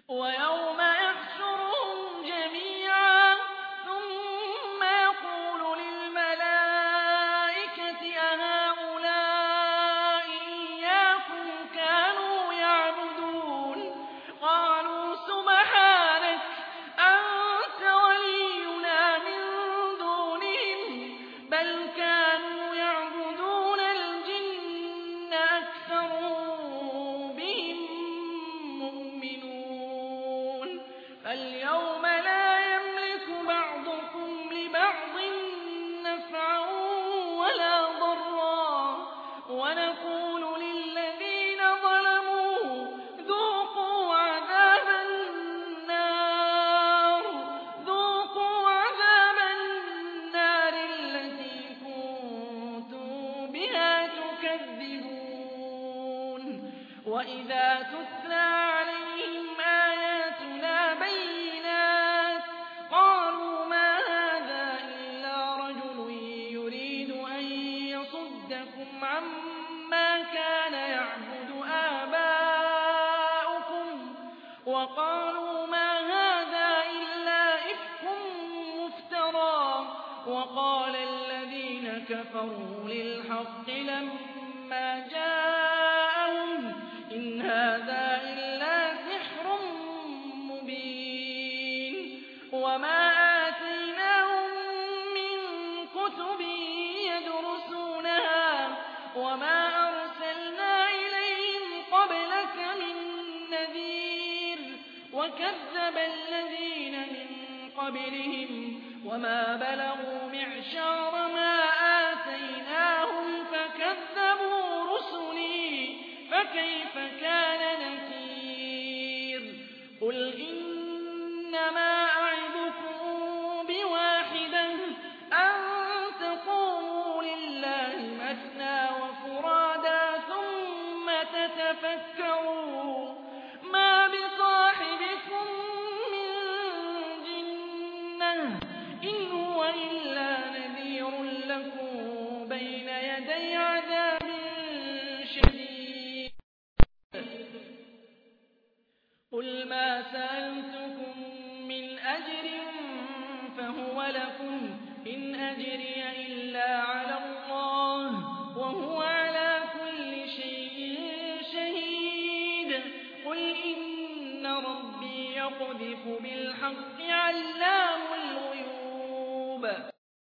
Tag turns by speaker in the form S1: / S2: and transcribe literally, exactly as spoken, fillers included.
S1: ويوم يحشرهم جميعا ثم يقول للملائكة أهؤلاء إياكم كانوا يعبدون قالوا سبحانك أنت ولينا من دونهم بل كانوا يعبدون الجن أكثرهم بهم مؤمنون فاليوم لا يملك بعضكم لبعض نفعا ولا ضرا ونقول للذين ظلموا ذوقوا عذاب النار ذوقوا عذاب النار التي كنتم بها تكذبون وإذا تتلى عليهم آياتنا بينات قالوا ما هذا إلا رجل يريد أن يصدكم عما كان يعبد آباؤكم وقالوا ما هذا إلا إفك مفترى وقال الذين كفروا للحق لما جاءهم إن هذا إلا سحر مبين وما آتيناهم من كتب يدرسونها وما أرسلنا إليهم قبلك من نذير وكذب الذين من قبلهم وما بلغوا معشار ما آتيناهم فكذبوا رسلي فكيف كان نكير قل إنما أعظكم بواحدة أن تقوموا لله مثنى وفرادا ثم تتفكروا ما بصاحبكم من جنة إن هو إلا نذير لكم بين يدي عذاب شديد قل ما سألتكم من أجر فهو لكم إن أجري إلا على الله وهو على كل شيء شهيد قل إن ربي يقذف بالحق علام